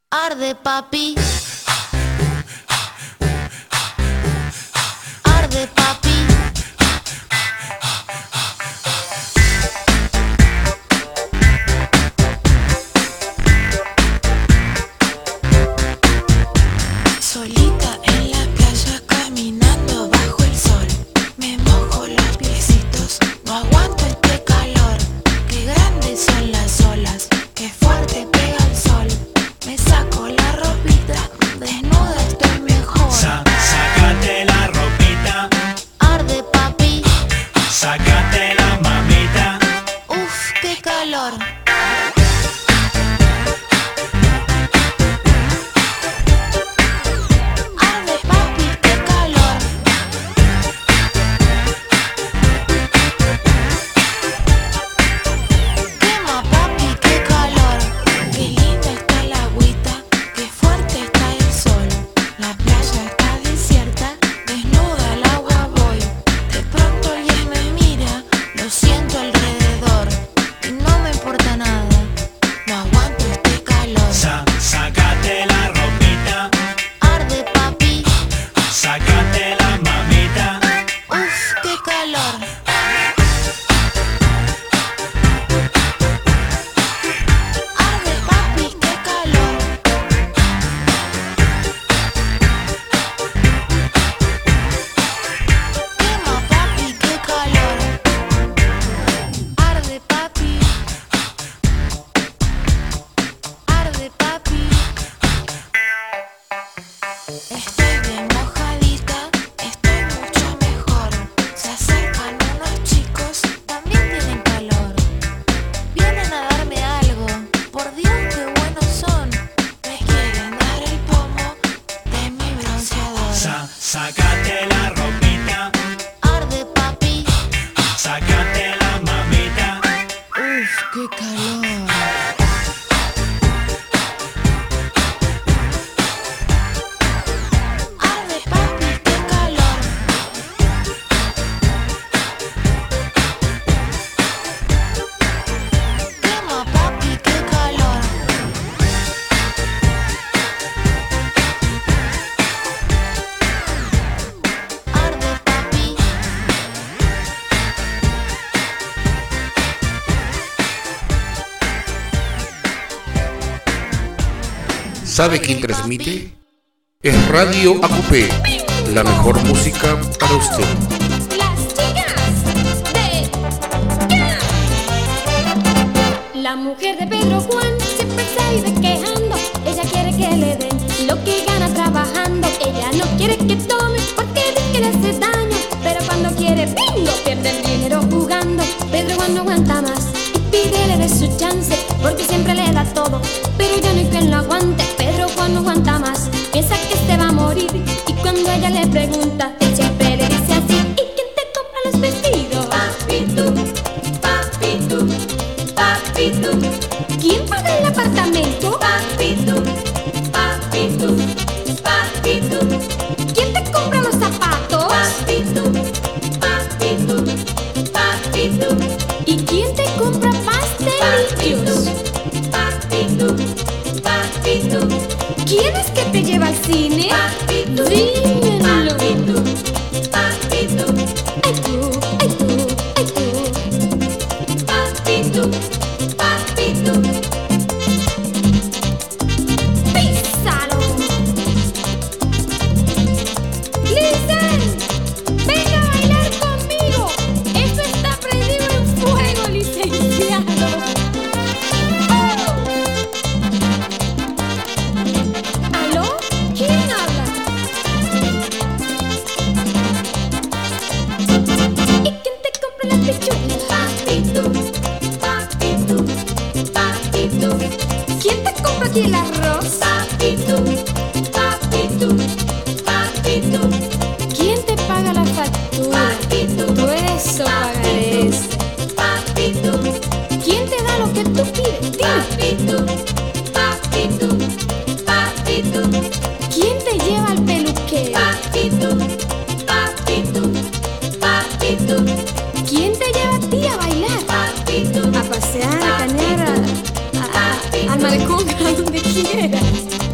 Arde papi, arde papi. Solita en la playa caminando bajo el sol, me mojo los piecitos, no aguanto este calor. Qué grandes son las olas, qué fuerte pega el sol. Me saco la ropita, desnuda estoy mejor. Sácate la ropita, Arde papi, sácate la mamita. uff, qué calor. Arde papi, qué calor. Quema papi, qué calor. Qué linda está la agüita, qué fuerte está el sol. La playa está desierta, desnuda al agua voy. De pronto alguien me mira, lo siento alrededor y no me importa nada, no aguanto este calor. Sácate la ropita, Arde papi, sácate la mamita. uff, qué calor. Arde papi, qué calor. Quema papi, qué calor. Arde papi. Arde papi. Estoy bien mojadita, estoy mucho mejor. Se acercan unos chicos, también tienen calor. Vienen a darme algo, por Dios qué buenos son. Me quieren dar el pomo de mi bronceador. Sácate la ropita, Arde papi, sácate la mamita. uff, qué calor. Arde papi, qué calor. Quema papi, qué calor. Arde papi, ¿Sabe quién transmite? Es Radio ACUPE, la mejor música para usted. Las chicas de Jazz. La mujer de Pedro Juan siempre se vive quejando. Ella quiere que le den lo que gana trabajando. Ella no quiere que tome porque dice que le hace daño. Pero cuando quiere bingo pierde el dinero jugando. Pedro Juan no aguanta más y pídele de su chance porque siempre le da todo, pero ya no hay quien lo aguante. Pedro Juan no aguanta más, piensa que se va a morir. Y cuando ella le pregunta, él siempre le dice así: ¿y quién te compra los vestidos? Papi tú, papi tú, papi tú. ¿Quién paga el apartamento? Papi tú, papi tú, papi tú. ¿Quién te compra los zapatos? Papi tú, papi tú, papi tú. ¿Y quién te compra pastelillos? Papi tú, papi tú. ¿Quién es que te lleva al cine? Papi tú, dímelo. Papi tú, papi tú. Ay tú, ay tú, ay tú. Papi tú, papi tú. Písalo. Listen, venga a bailar conmigo. Esto está prendido en fuego, licenciado. ¡Oh! ¿Aló? ¿Quién habla? ¿Y quién te compra las pechugas? Papi tú, papi tú, papi tú. ¿Quién te compra aquí el arroz? Papi tú, papi tú, papi tú. ¿Quién te paga la factura? Papi tú, tú eso pagarés. Papi tú. ¿Quién te da lo que tú pides? Papi tú, papi tú, papi tú. ¿Quién te lleva al peluquero? Papi tú, papi tú, papi tú. ¿Quién te lleva a ti a bailar? Papi tú. A pasear, a cañar, al malecón, a donde quieras.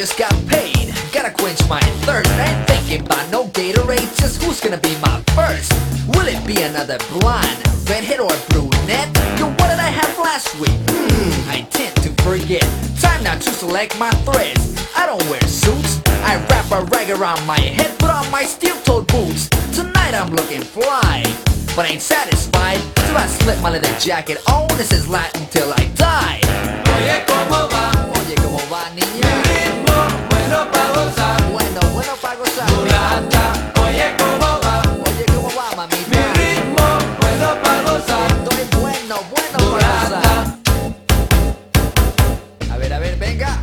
just got paid. Gotta quench my thirst. I ain't thinking about no Gatorade. Just who's gonna be my first? Will it be another blonde, redhead or brunette? Yo, what did I have last week? I tend to forget. Time now to select my threads. I don't wear suits. I wrap a rag around my head, put on my steel-toed boots. Tonight I'm looking fly, but ain't satisfied till I slip my leather jacket on. This is Latin till I die. Oye, ¿cómo va? Oye, ¿cómo va, niña? Mi ritmo, bueno pa' gozar. Bueno, bueno pa' gozar. Mulata, oye, ¿cómo va? Oye, ¿cómo va, mamita? Mi ritmo, bueno pa' gozar. Estoy bueno, bueno pa' gozar. A ver, venga.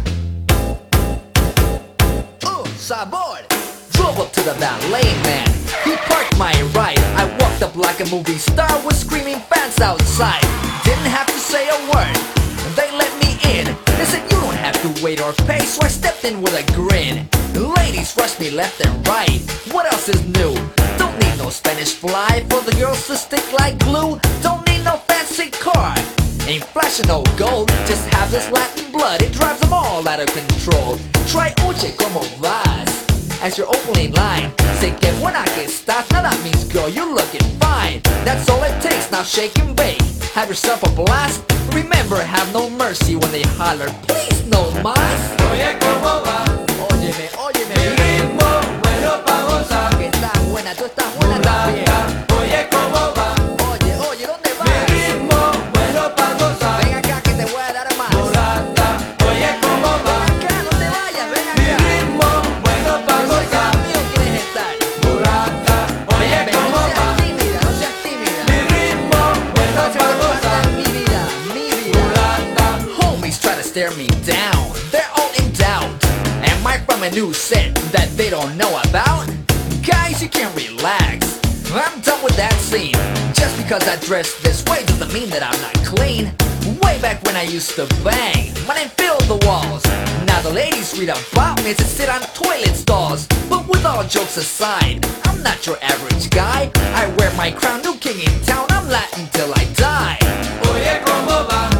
Sabor. Drove up to the valet man. He parked my ride. I walked up like a movie star with screaming fans outside. Didn't have to say a word. They let me in. They said you don't have to wait or pay, so I stepped in with a grin. The ladies rushed me left and right. What else is new? Don't need no Spanish fly for the girls to stick like glue. Don't need no fancy car. Ain't flashing no gold, just have this Latin blood. It drives them all out of control. Try oye como vas as your opening line. Say que buena que estás. Now that means girl, you're looking fine. That's all it takes, now shake and bake. Have yourself a blast. Remember, have no mercy when they holler. Please no más. Oye como va. Óyeme, óyeme. Mi ritmo, bueno pa' gozar. Que estás buena, tú estás buena también. Oye como va. Oye, oye, ¿dónde vas? Mi ritmo, bueno pa' gozar. Ven acá que te voy a dar más. Mulata, oye cómo va. Ven acá, no te vayas, ven acá. Mi ritmo, bueno pa' gozar. Mío quieres estar. Mulata, oye cómo va. No seas tímida, no seas tímida. Mi ritmo, bueno pa' gozar. Mi vida, mi vida. Mulata. Homies try to stare me down. They're all in doubt. Am I from a new set that they don't know about? Guys, you can relax. I'm done with that scene. Just because I dress this way doesn't mean that I'm not clean. Way back when I used to bang, when I filled the walls. Now the ladies read about me to sit on toilet stalls. But with all jokes aside, I'm not your average guy. I wear my crown, new king in town. I'm Latin till I die. Oye, ¿cómo va?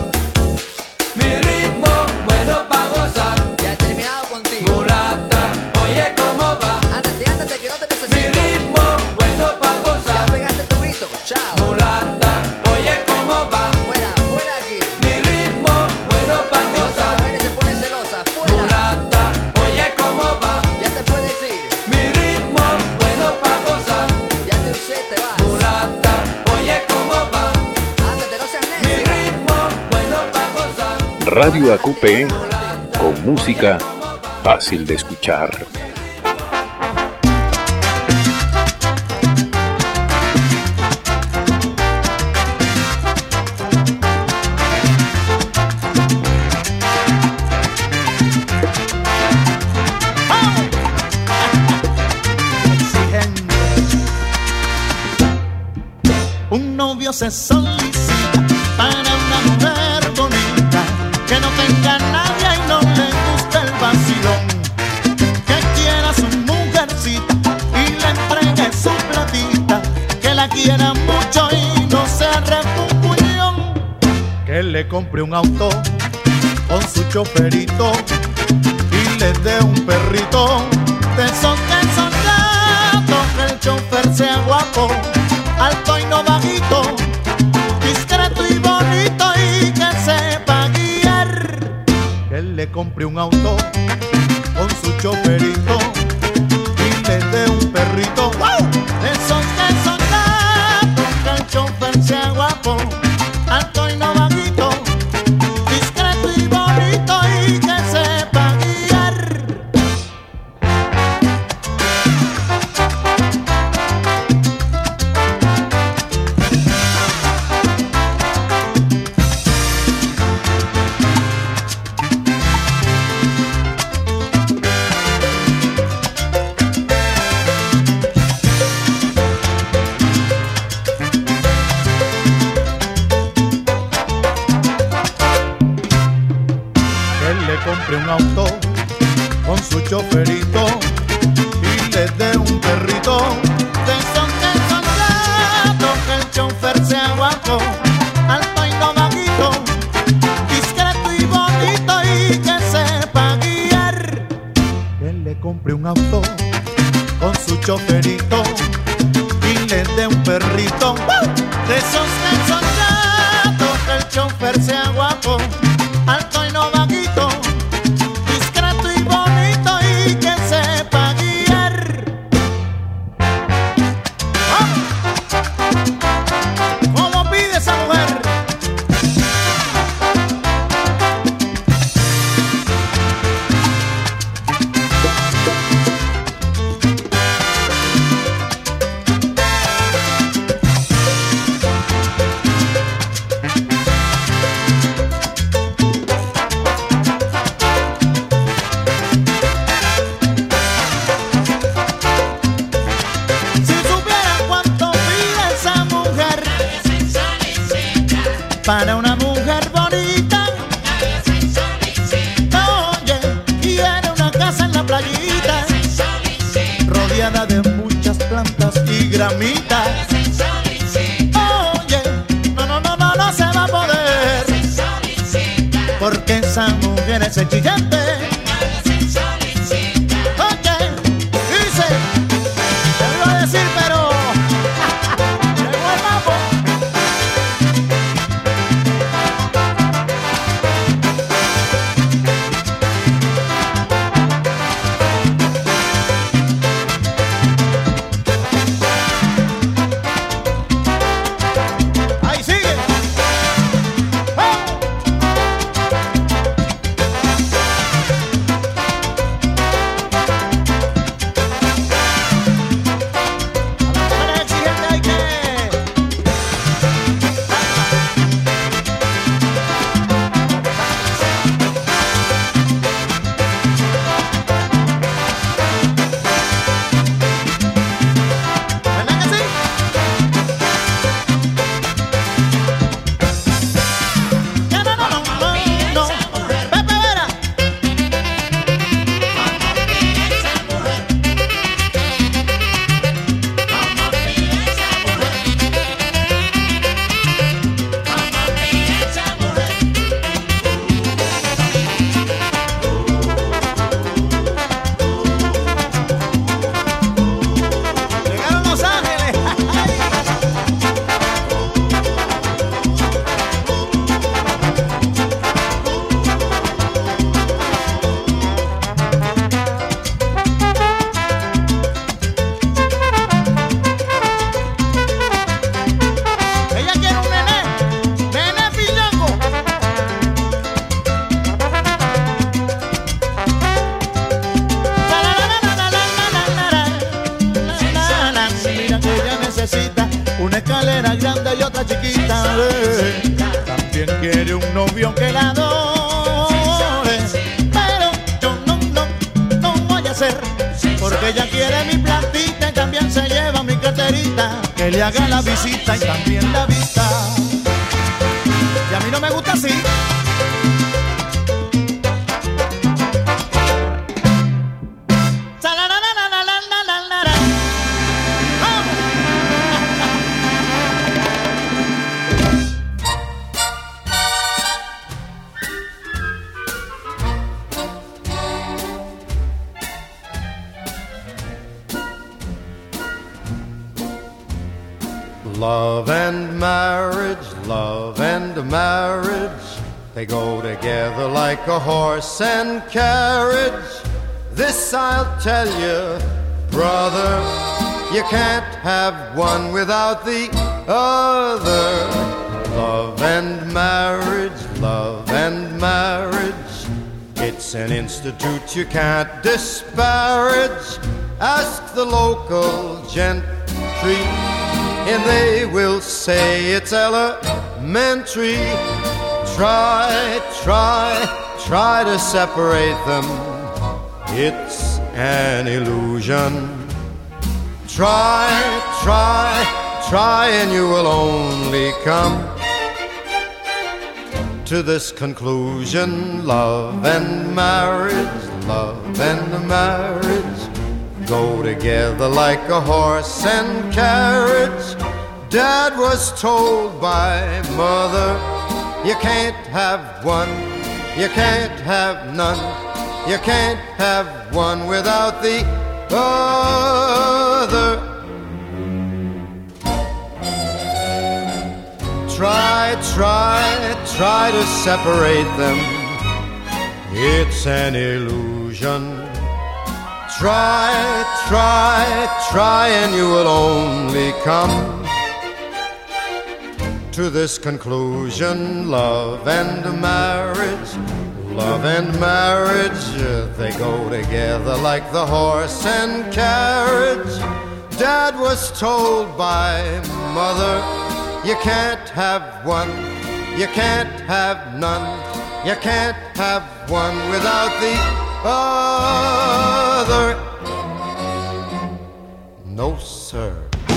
Mi ritmo, bueno pa' gozar. Ya he terminado contigo. Mulata, oye, ¿cómo va? Ándate, que no te necesito. Mi ritmo, bueno pa' gozar. Ya pegaste tu grito, chao. Mulata, oye, ¿cómo va? Fuera, fuera aquí. Mi ritmo, bueno pa' gozar. La gente se pone celosa, fuera. Mulata, oye, ¿cómo va? Ya te puedes ir. Mi ritmo, bueno pa' gozar. Ya te usé, te vas. Mulata, oye, ¿cómo va? Ándate, no seas necio. Mi ritmo, bueno pa' gozar. Radio AQP, con música fácil de escuchar. Un novio se solicita para una mujer bonita, que no tenga nadie y no le guste el vacilón, que quiera su mujercita y le entregue su platita, que la quiera mucho y no sea refunfuñón, que le compre un auto con su choferito y le dé un perrito de esos gatos, que el chofer sea guapo, alto y no bajito, discreto y bonito y que sepa guiar. Que él le compre un auto con su choferito y le dé un perrito, ¡wow!, de esos que son gatos, que el chofer sea guapo, alto y no bajito, discreto y bonito y que sepa guiar. Compre un auto con su choferito y le dé un perrito de esos que son gatos, que el chofer sea guapo, alto y no bajito, discreto y bonito y que sepa guiar. compre un auto con su choferito y le dé un perrito de esos que son gatos, que el chofer sea guapo, alto y no vaguito, discreto y bonito y que sepa guiar. ¿Cómo pide esa mujer? Para una mujer bonita, oye, quiere una casa en la playita, rodeada de muchas plantas y gramitas. Oye, no se va a poder, porque esa mujer es exigente. Oye, dice, te lo iba a decir, pero llegó el mambo. Una escalera grande y otra chiquita. También quiere un novio que la adore, pero yo no voy a hacer, porque ella quiere mi plantita y también se lleva mi carterita, que le haga la visita y también la vista. Y a mí no me gusta así. Love and marriage, they go together like a horse and carriage. This I'll tell you, brother, you can't have one without the other. Love and marriage, it's an institute you can't disparage. Ask the local gentry, and they will say it's elementary. Try to separate them, it's an illusion. Try, and you will only come to this conclusion. Love and marriage go together like a horse and carriage. Dad was told by mother, you can't have one, you can't have none, You can't have one without the other. Try to separate them. It's an illusion. Try, and you will only come to this conclusion. Love and marriage, they go together like the horse and carriage. Dad was told by Mother, you can't have one, you can't have none, you can't have one without the other. No, sir.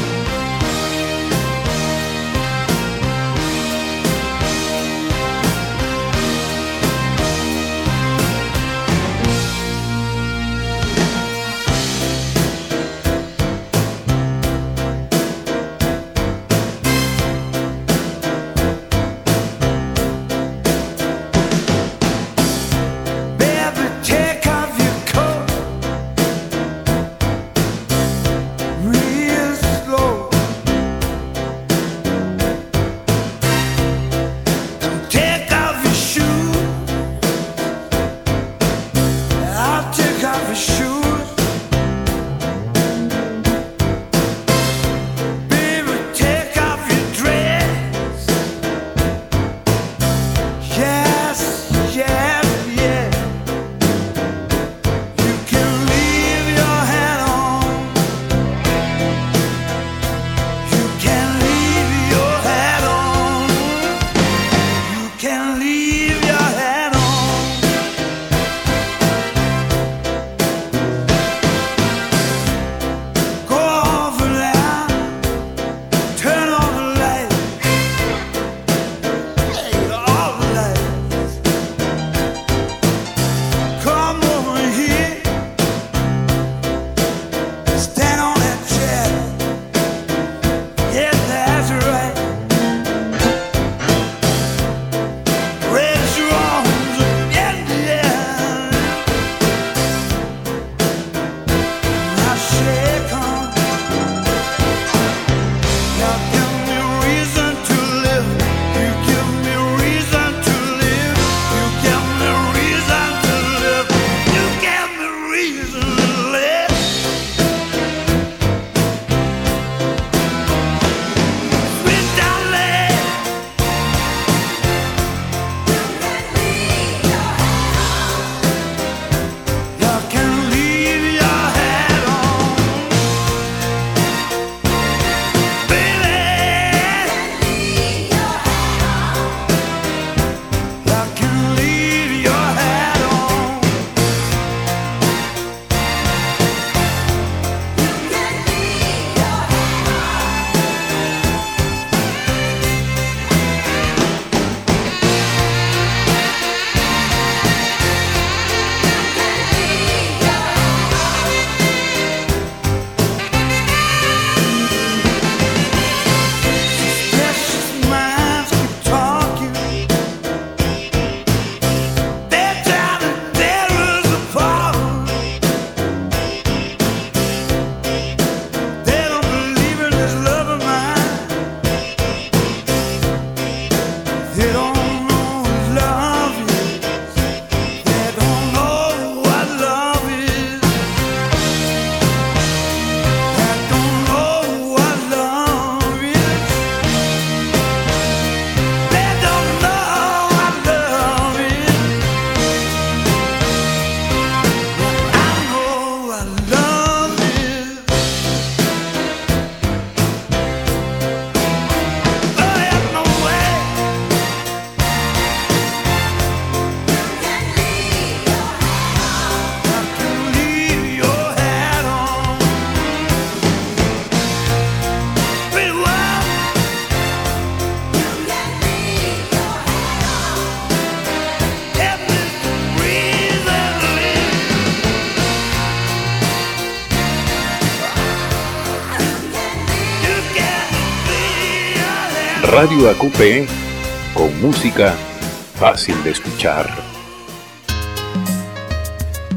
Radio AQP, con música fácil de escuchar.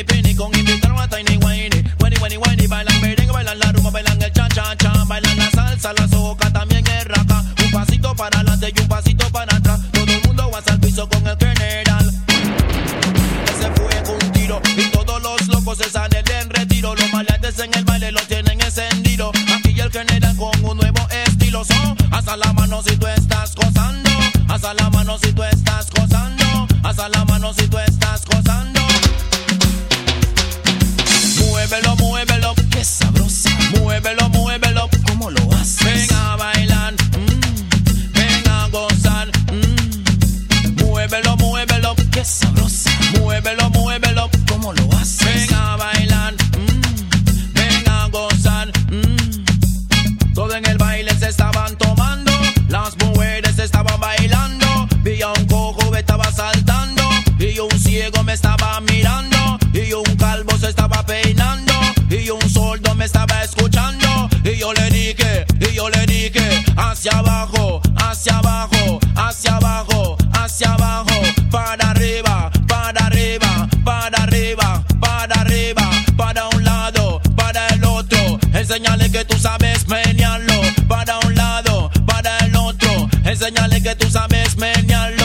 pini pini con invitaron a Tiny Whiny. Whiny, whiny, bailan merengue, bailan la rumba, bailan el cha-cha-cha, bailan la salsa, la soca, también el raca. Un pasito para adelante y un pasito para atrás. Todo el mundo va al piso con el general. Ese fue un tiro y todos los locos se salen en retiro. Los maleantes en el baile lo tienen encendido. Aquí el general con un nuevo estilo. So, hasta la mano si tú estás gozando. Hasta la mano si tú estás gozando. Hasta la mano si tú estás gozando. Muévelo, muévelo, qué sabrosa. Muévelo, muévelo, ¿cómo lo haces? Ven a bailar, ven a gozar. Muévelo, muévelo, qué sabrosa. Muévelo, muévelo, ¿cómo lo haces? Ven a bailar, ven a gozar. Todo en el baile se estaban tomando. Las mujeres estaban bailando. Vi a un cojo me estaba saltando. Y un ciego me estaba mirando. Y un calvo se estaba peinando. Y un sordo me estaba escuchando. Y yo le dije, hacia abajo, hacia abajo, hacia abajo, hacia abajo, para arriba, para arriba, para arriba, para arriba, para un lado, para el otro. Enséñale que tú sabes menearlo. Para un lado, para el otro. Enséñale que tú sabes menearlo.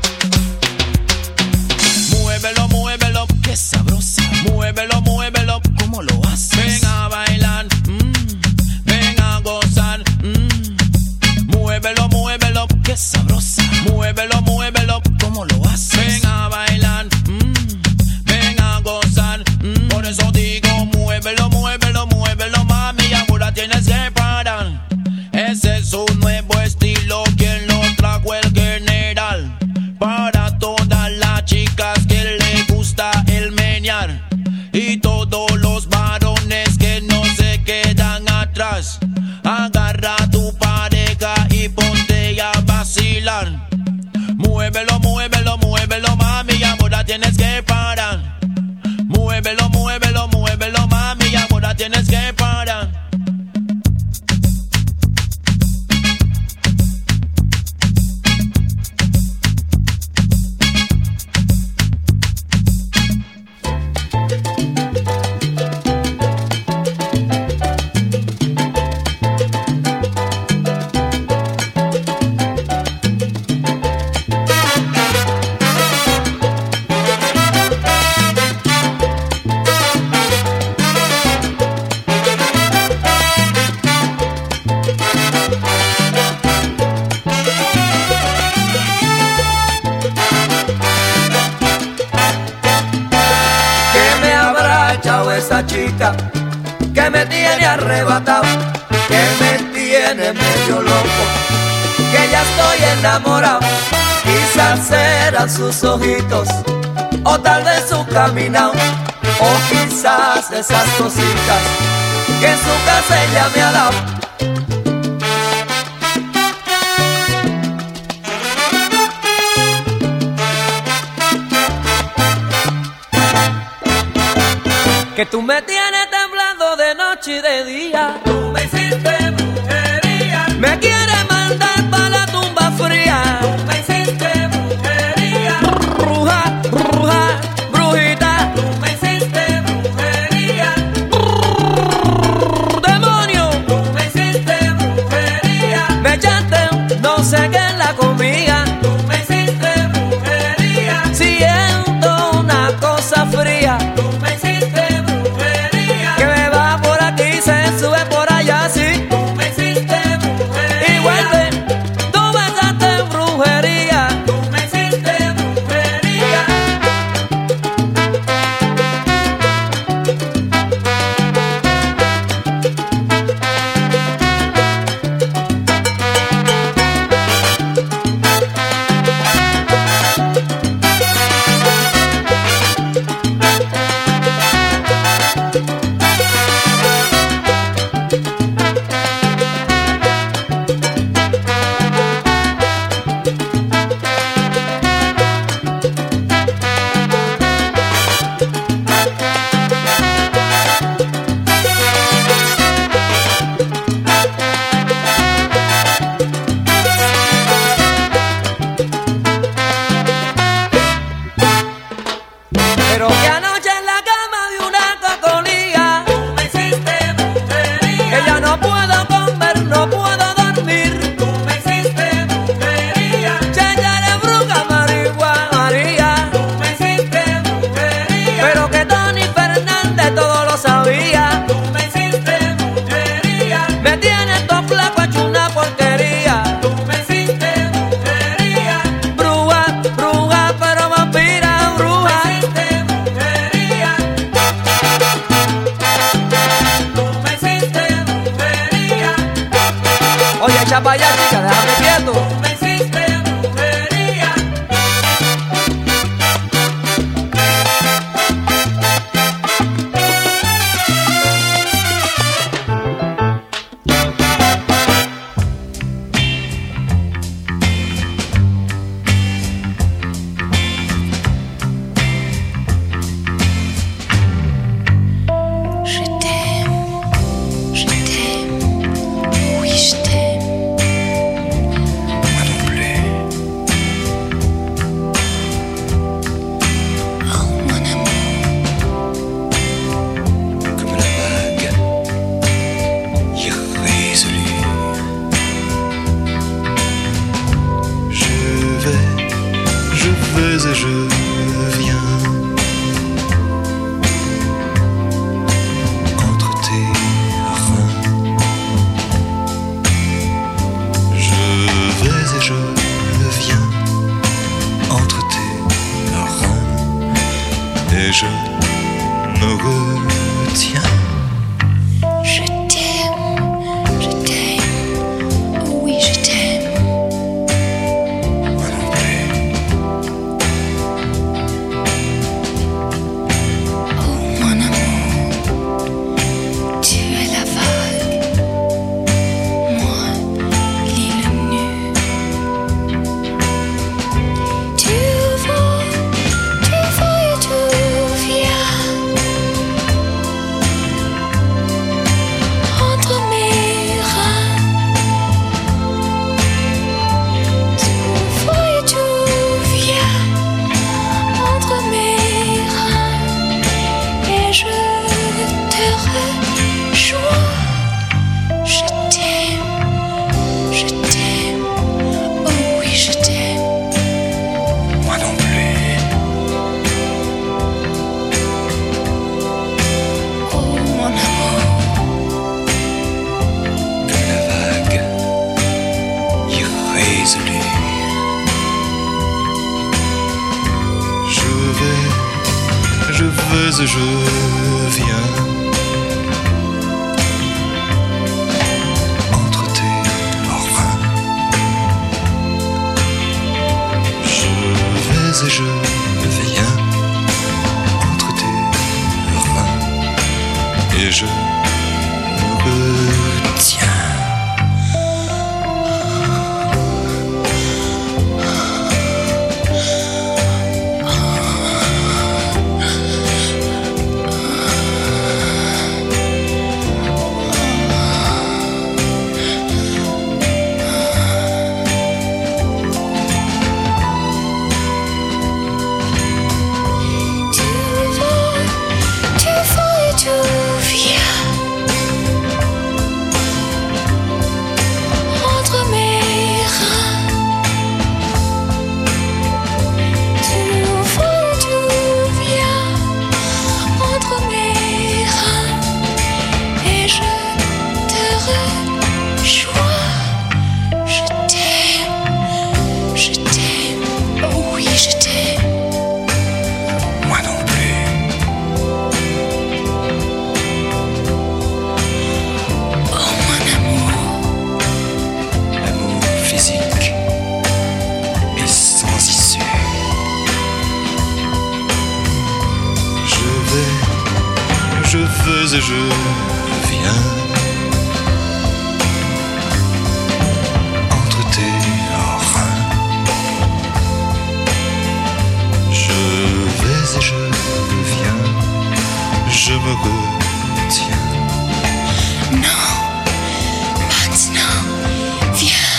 Muévelo, muévelo, qué sabrosa. Muévelo, muévelo, ¿cómo lo haces? Ven a bailar, ven a gozar. Muévelo, muévelo, qué sabrosa. Muévelo, muévelo, ¿cómo lo haces? Ven a bailar, ven a gozar. Por eso digo, muévelo, muévelo, muévelo, mami. Ahora tienes que parar. Ese es un nuevo estilo. ¿Quién lo trajo? El general. Para todas las chicas que le gusta el menear. Y todos los varones que no se quedan atrás. Agarra a tu pareja y ponte a vacilar. Muévelo, muévelo, muévelo, mami. Ahora tienes que parar. Muévelo, muévelo, muévelo, mami. Ahora tienes que parar. Esa chica que me tiene arrebatado, que me tiene medio loco, que ya estoy enamorado. Quizás serán sus ojitos, o tal vez su caminado, o quizás esas cositas que en su casa ella me ha dado. Que tú me tienes temblando de noche y de día. Tú me hiciste brujería. Me quieres mandar para la tumba fría. Tú me hiciste brujería. Bruja, bruja, brujita. Tú me hiciste brujería. Demonio. Tú me hiciste brujería. Me echaste no sé qué en la comida. Tú me hiciste brujería. Siento una cosa fría. Tú me hiciste brujería. Que me va por aquí, se sube por allá, sí. et je viens entre tes reins. Je vais et je viens entre tes reins et je me retiens. Je t'aime, oh oui je t'aime. Moi non plus. Oh mon amour, tu es la vague, moi l'île nue. Tu vas et tu viens entre mes reins. Tu vas et tu viens entre mes reins et je te rejoins. Je t'aime, oh oui je t'aime. Moi non plus. Oh mon amour, Comme la vague irrésolue. Je vais et je viens entre tes reins. Je vais et je viens entre tes reins et je me retiens. tu vas et tu viens entre mes reins. Tu vas et tu viens entre mes reins et je te rejoins. Je t'aime, oh oui je t'aime. Moi non plus. Oh mon amour, L'amour physique et sans issue. Je vais et je viens entre tes reins. Je vais et je viens, je me retiens. non, maintenant, viens.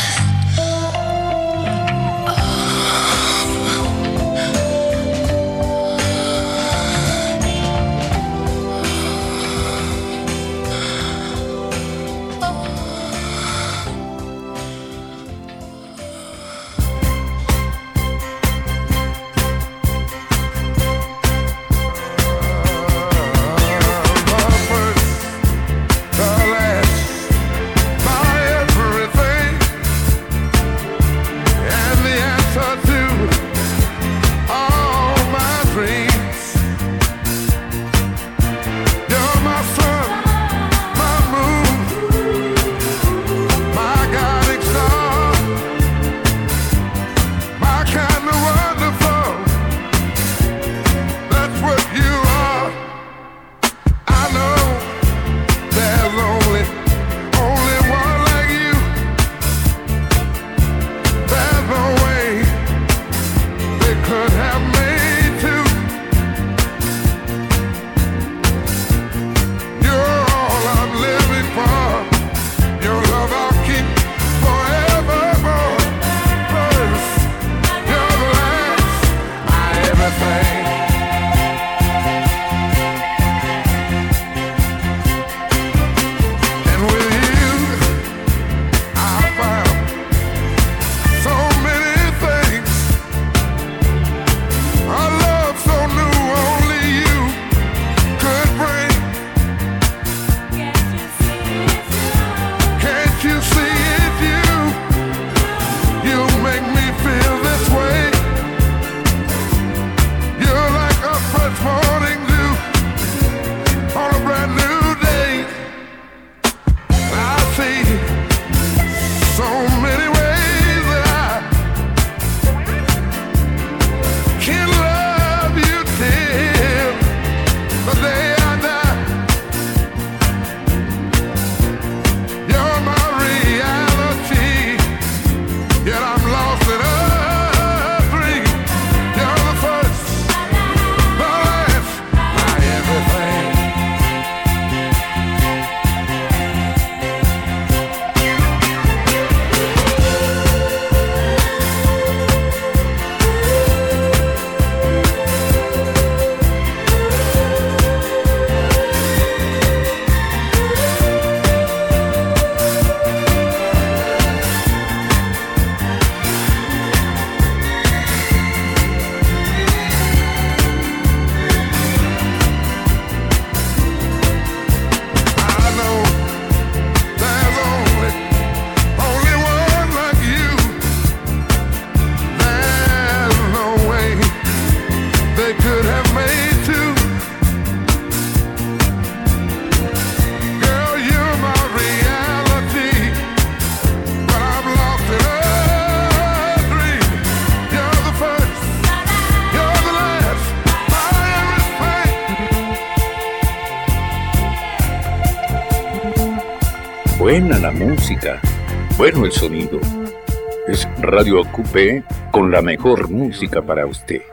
Buena la música, bueno el sonido. Es Radio Coupé con la mejor música para usted.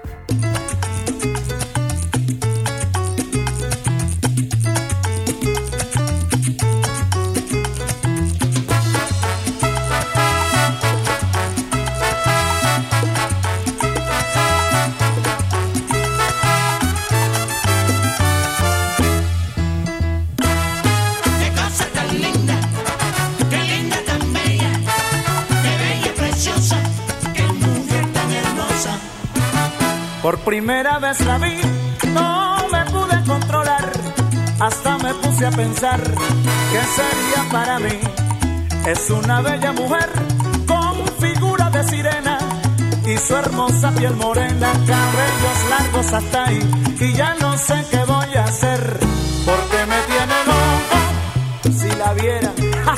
Por primera vez la vi, no me pude controlar, hasta me puse a pensar qué sería para mí. Es una bella mujer con figura de sirena y su hermosa piel morena, cabellos largos hasta ahí, y ya no sé qué voy a hacer, porque me tiene loco si la vieran.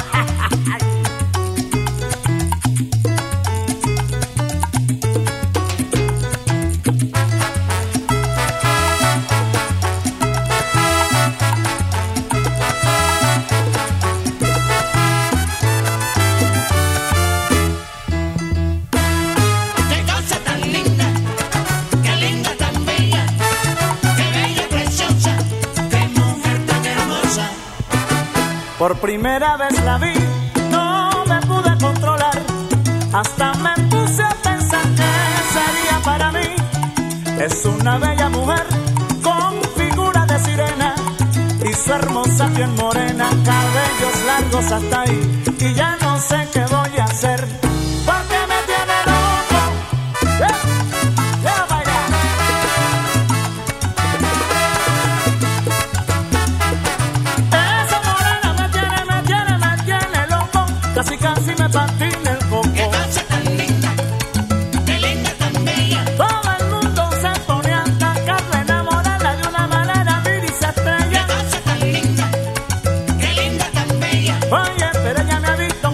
Por primera vez la vi, no me pude controlar, hasta me puse a pensar qué sería para mí. Es una bella mujer con figura de sirena y su hermosa piel morena, cabellos largos hasta ahí, y ya no sé qué voy a hacer, porque me tiene loco. ¡Ya baila! Casi casi me patina el coco. Qué cosa tan linda, qué linda tan bella. Todo el mundo se pone a atacarla, enamorarla de una manera viris estrella. Qué cosa tan linda, qué linda tan bella. Oye, pero ella me ha visto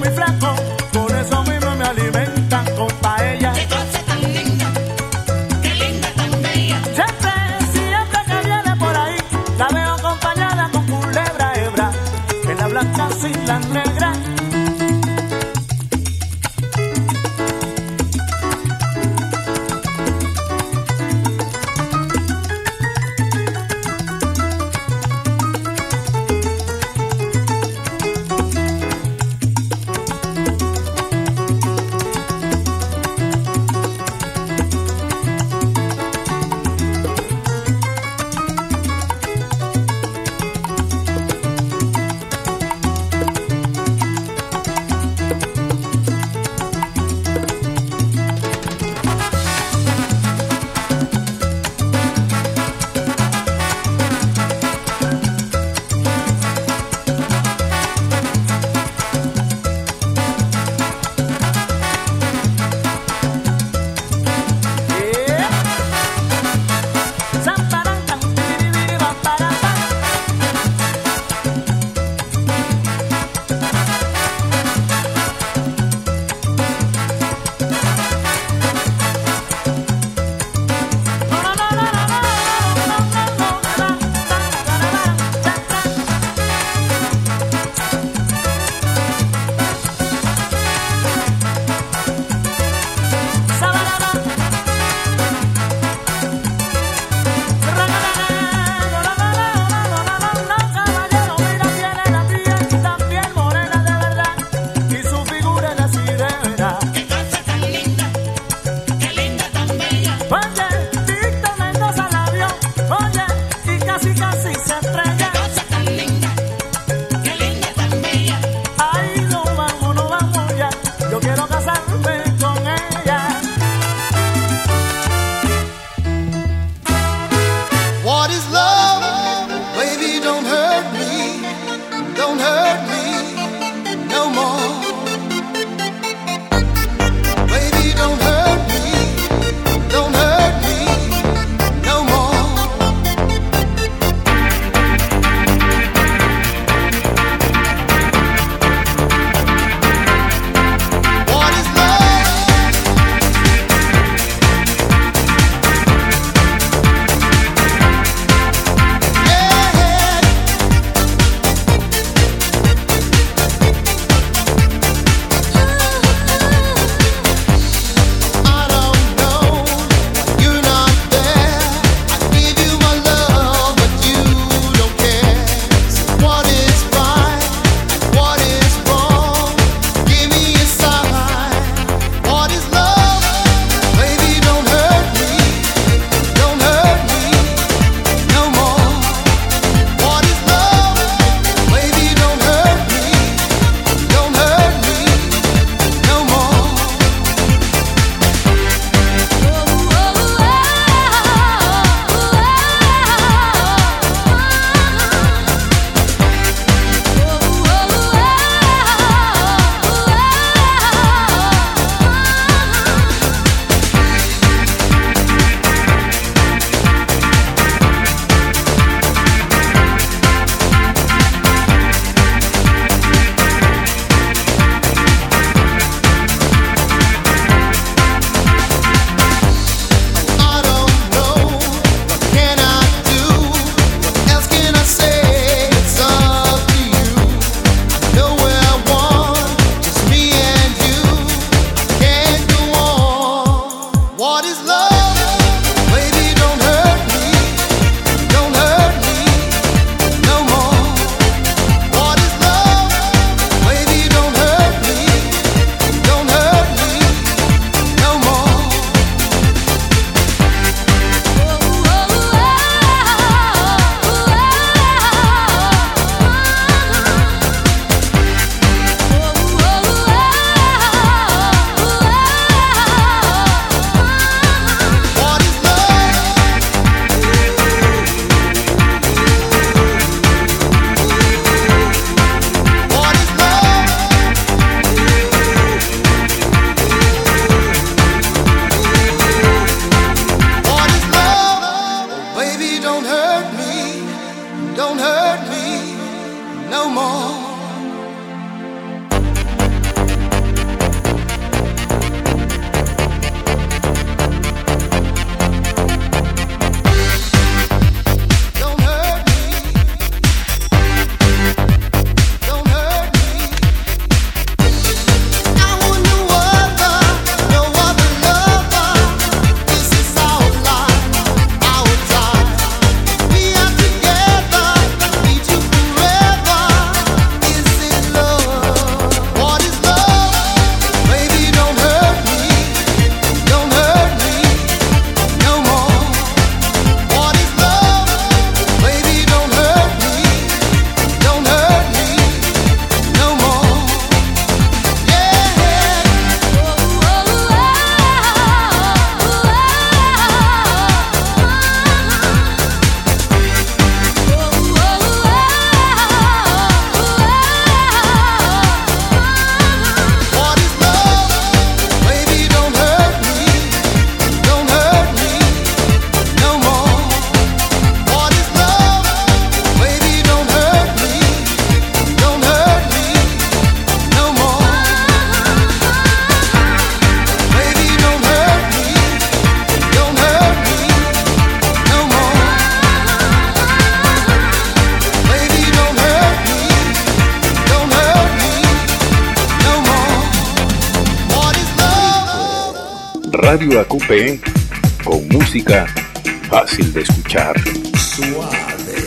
Radio AQP con música fácil de escuchar. Suave.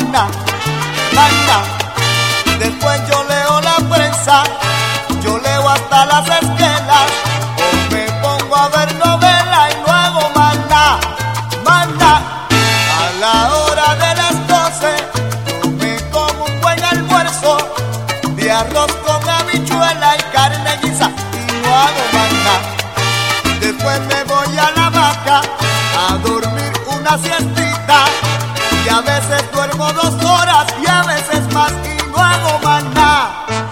mana, mana. Después yo leo la prensa, yo leo hasta las esquelas, o me pongo a ver novela y no hago mana, mana. A la hora de las 12 yo me como un buen almuerzo de arroz con habichuela y carne guisa y no hago mana. Después me voy a la hamaca a dormir una siestita y a veces duermo 2 horas y a veces más y no hago más nada.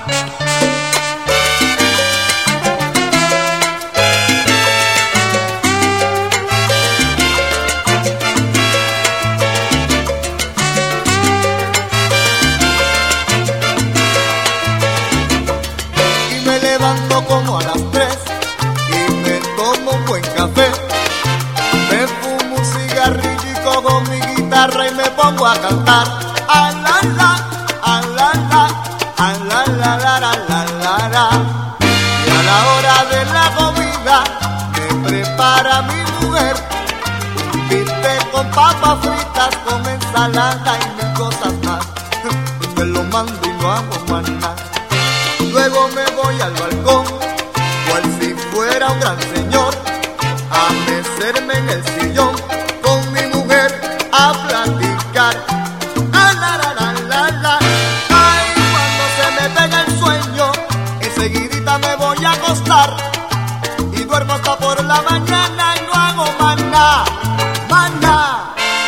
Y me levanto como a las 3 y me tomo un buen café. Me fumo un cigarrillo y cojo mi guitarra y me pongo a cantar. A la la, a la la, a la la la la la la la. Y a la hora de la comida me prepara mi mujer un bistec con papas fritas, con ensalada y mil cosas más. Me lo mando y no hago más nada. Luego me voy al balcón, cual si fuera un gran señor, a mecerme en el sillón con mi mujer a platicar. Ah, la, la, la, la, la. Ay, cuando se me pega el sueño, enseguidita me voy a acostar y duermo hasta por la mañana y no hago más nada, más nada.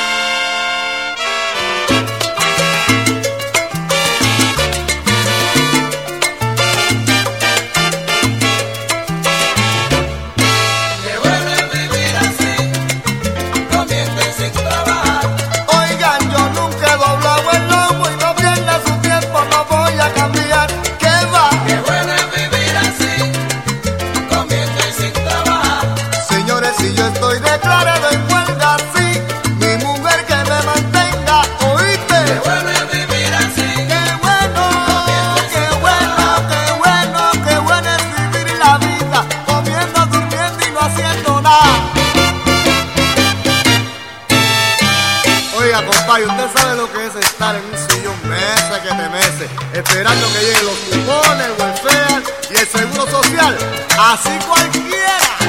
Y usted sabe lo que es estar en un sillón mesa que te mece, esperando que lleguen los cupones, el welfare y el seguro social. Así cualquiera.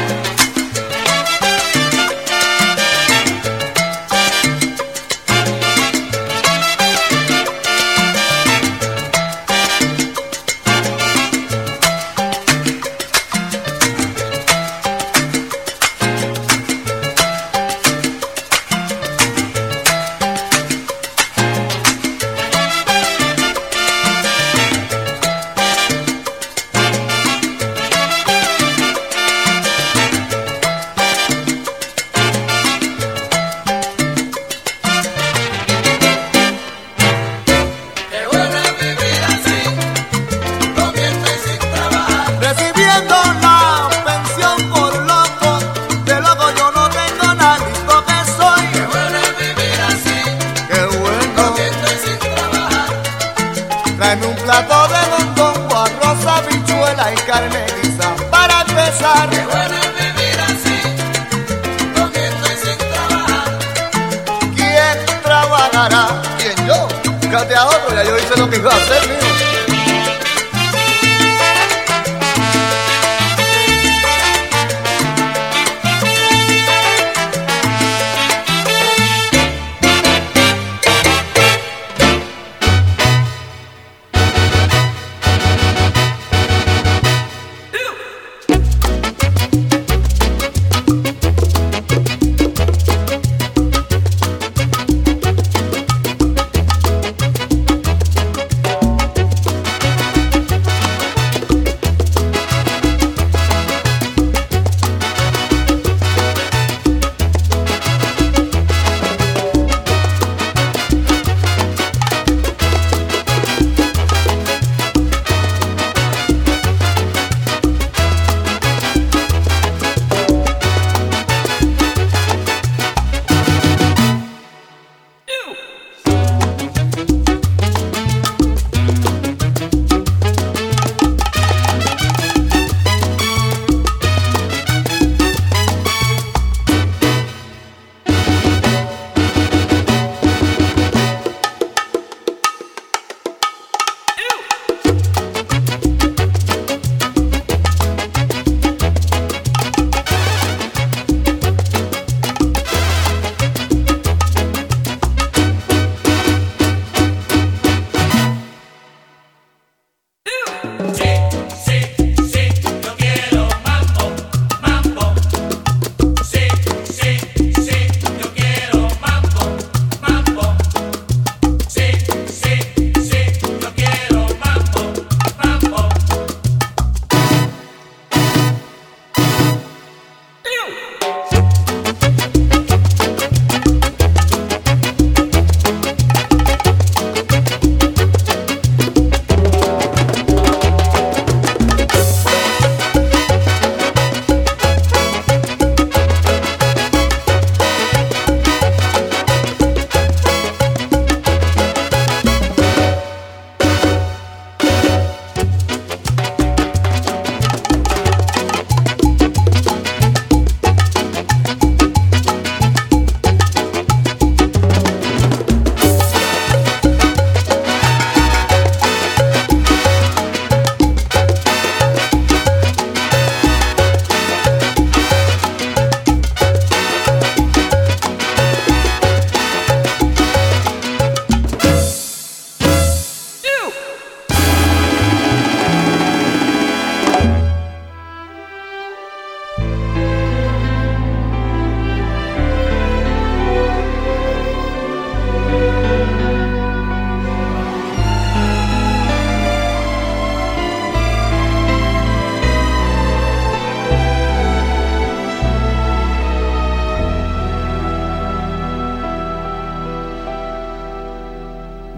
Tráeme un plato de mondongo, arroz, habichuela y carne guisa para empezar. Qué bueno es vivir así, comiendo y sin trabajar. ¿Quién trabajará? ¿Quién? Yo. Fíjate a otro, ya yo hice lo que iba a hacer, mío.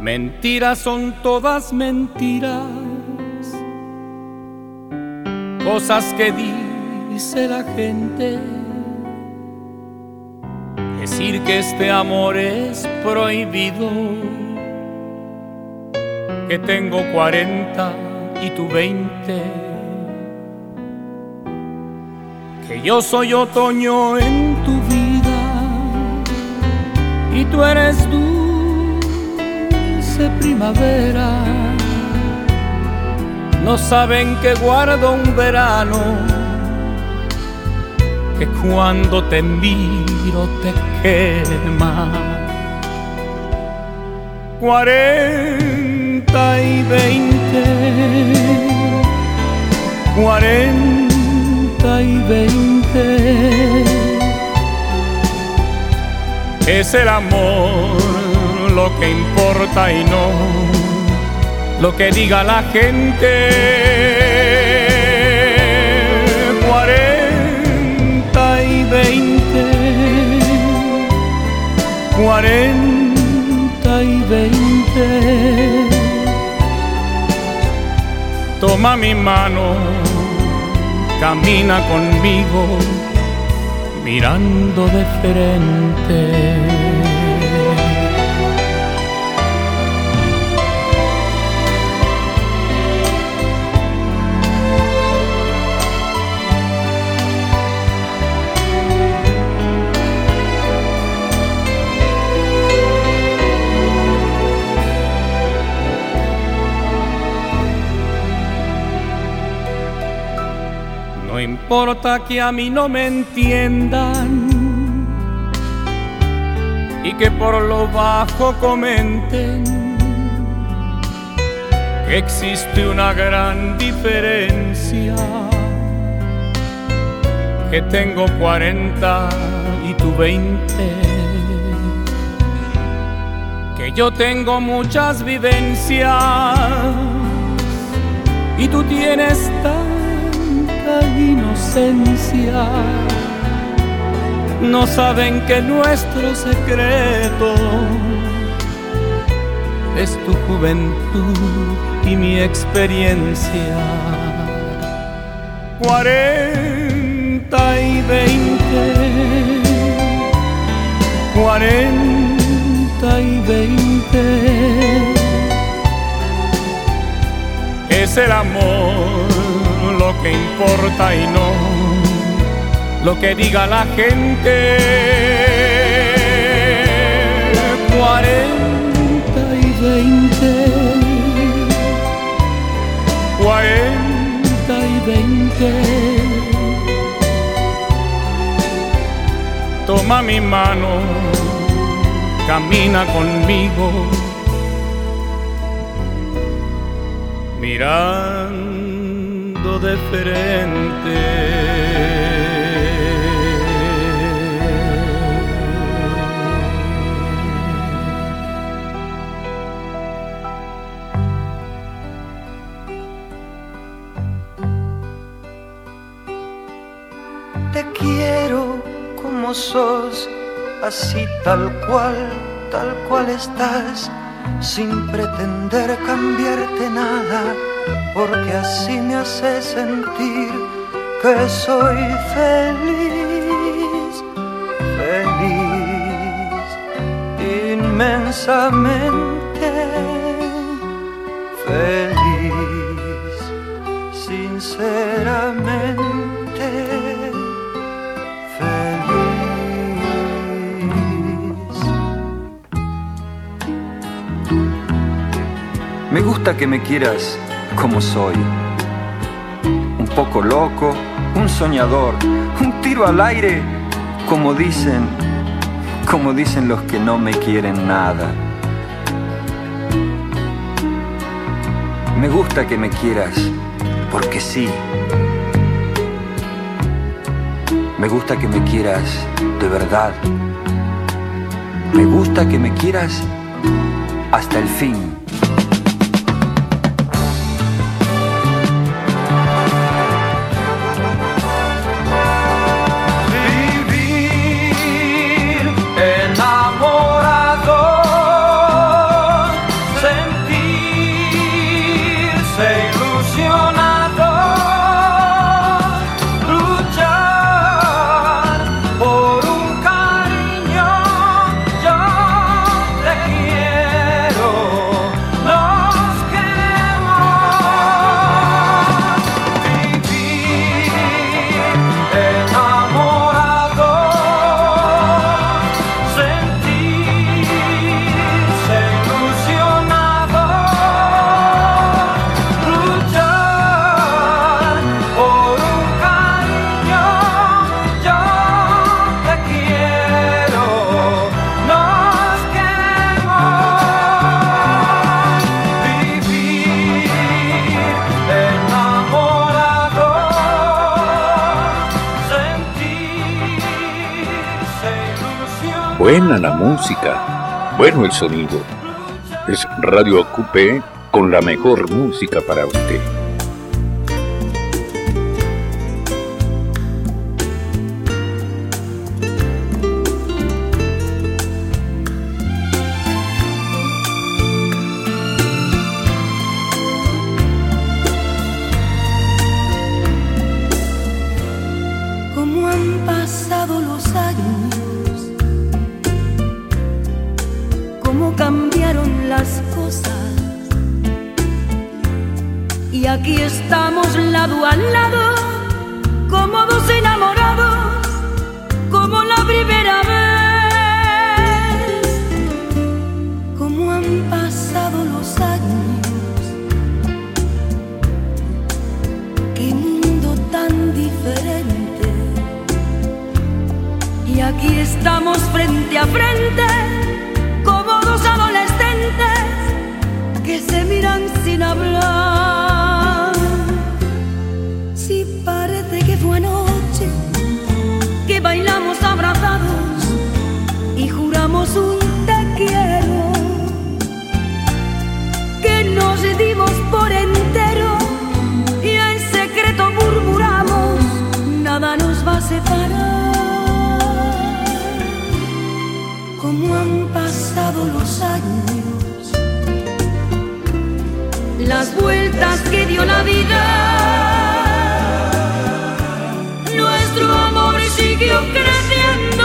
Mentiras son todas mentiras, cosas que dice la gente. Decir que este amor es prohibido, que tengo 40 y tú 20, que yo soy otoño en tu vida y tú eres dulce primavera. No saben que guardo un verano, que cuando te miro te quema. 40 y 20, 40 y 20. Es el amor lo que importa y no lo que diga la gente. 40 y 20, 40 y 20. Toma mi mano, camina conmigo, mirando de frente. No importa que a mí no me entiendan y que por lo bajo comenten que existe una gran diferencia, que tengo 40 y tú 20, que yo tengo muchas vivencias y tú tienes inocencia. No saben que nuestro secreto es tu juventud y mi experiencia. 40 y 20, 40 y 20. Es el amor lo que importa y no lo que diga la gente. 40 y 20, 40 y 20. Toma mi mano, camina conmigo, mirando de frente. Te quiero como sos, así tal cual estás, sin pretender cambiarte nada, porque así me hace sentir que soy feliz, feliz, inmensamente feliz, sinceramente feliz. Me gusta que me quieras como soy, un poco loco, un soñador, un tiro al aire, como dicen los que no me quieren nada. Me gusta que me quieras porque sí. Me gusta que me quieras de verdad. Me gusta que me quieras hasta el fin. Buena la música, bueno el sonido. Es Radio Coupé con la mejor música para usted. Cómo han pasado los años, cómo cambiaron las cosas, y aquí estamos lado a lado, como dos enamorados, como la primera vez. Cómo han pasado los años, qué mundo tan diferente, y aquí estamos frente a frente, como dos adolescentes que se miran sin hablar. Si parece que fue anoche que bailamos abrazados y juramos un te quiero, que nos dimos por entero y en secreto murmuramos, nada nos va a separar. Cómo han pasado los años, las vueltas que dio la vida, nuestro amor siguió creciendo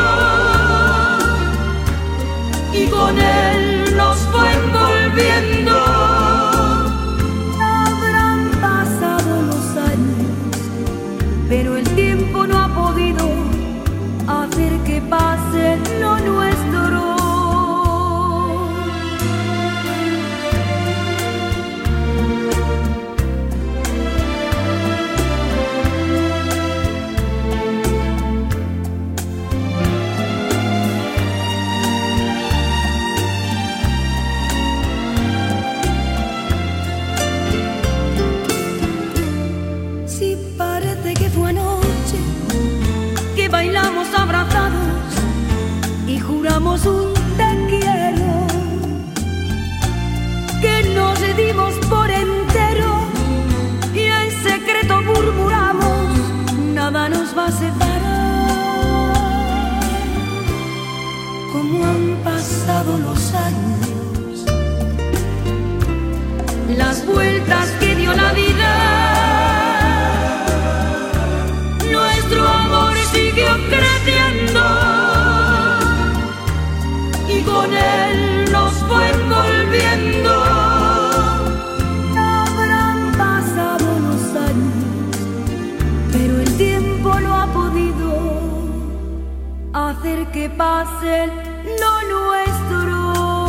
y con él nos fue envolviendo. Habrán pasado los años, pero el tiempo no ha podido hacer que pase lo nuestro. Si parece que fue anoche que bailamos abrazados y juramos un te quiero, que nos dimos por entero y en secreto murmuramos, nada nos va a separar. Cómo han pasado los años, las vueltas que dio la vida, nuestro amor siguió creciendo y con él nos fue envolviendo. Habrán pasado los años, pero el tiempo no ha podido hacer que pase lo nuestro.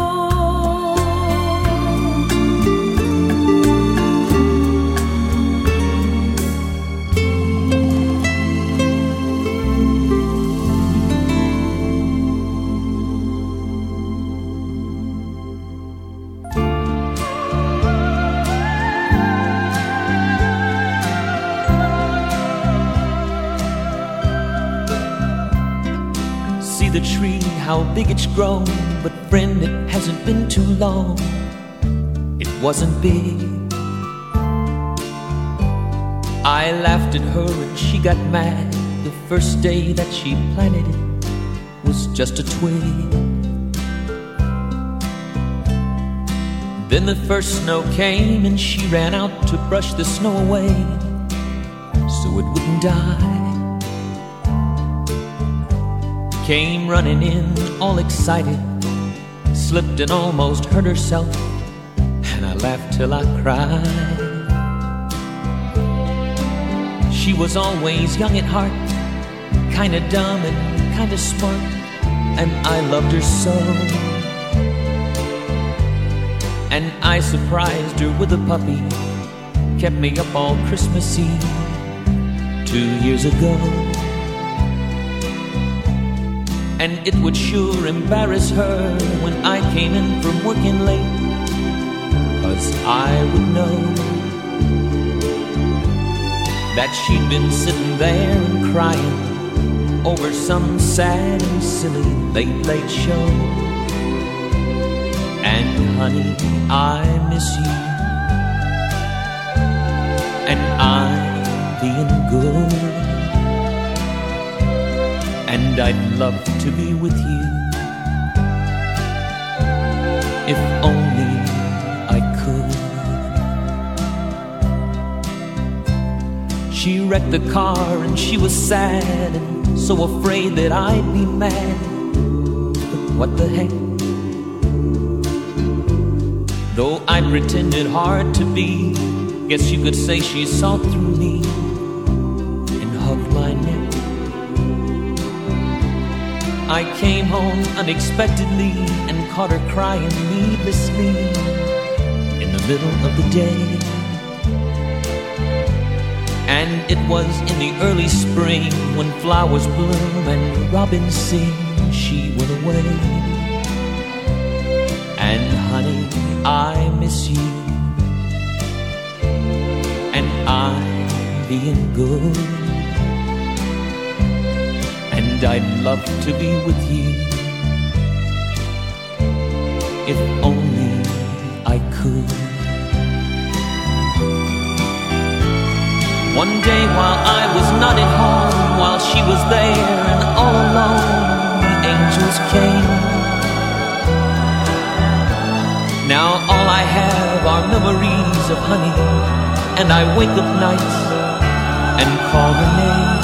See the tree, how big it's grown, but friend, it hasn't been too long. It wasn't big. I laughed at her and she got mad. The first day that she planted it was just a twig. Then the first snow came and she ran out to brush the snow away so it wouldn't die. Came running in all excited, slipped and almost hurt herself, and I laughed till I cried. She was always young at heart, kinda dumb and kinda smart, and I loved her so. And I surprised her with a puppy, kept me up all Christmas Eve 2 years ago. And it would sure embarrass her when I came in from working late, 'cause I would know that she'd been sitting there and crying over some sad and silly late show. And honey, I miss you, and I'm being good, and I'd love to be with you, if only I could. She wrecked the car and she was sad and so afraid that I'd be mad. But what the heck? Though I pretended hard to be, guess you could say she saw through me and hugged my neck. I came home unexpectedly and caught her crying needlessly in the middle of the day. And it was in the early spring when flowers bloom and robins sing, she went away. And honey, I miss you, and I'm being good, and I'd love to be with you, if only I could. One day while I was not at home, while she was there and all alone, the angels came. Now all I have are memories of honey, and I wake up nights and call her name.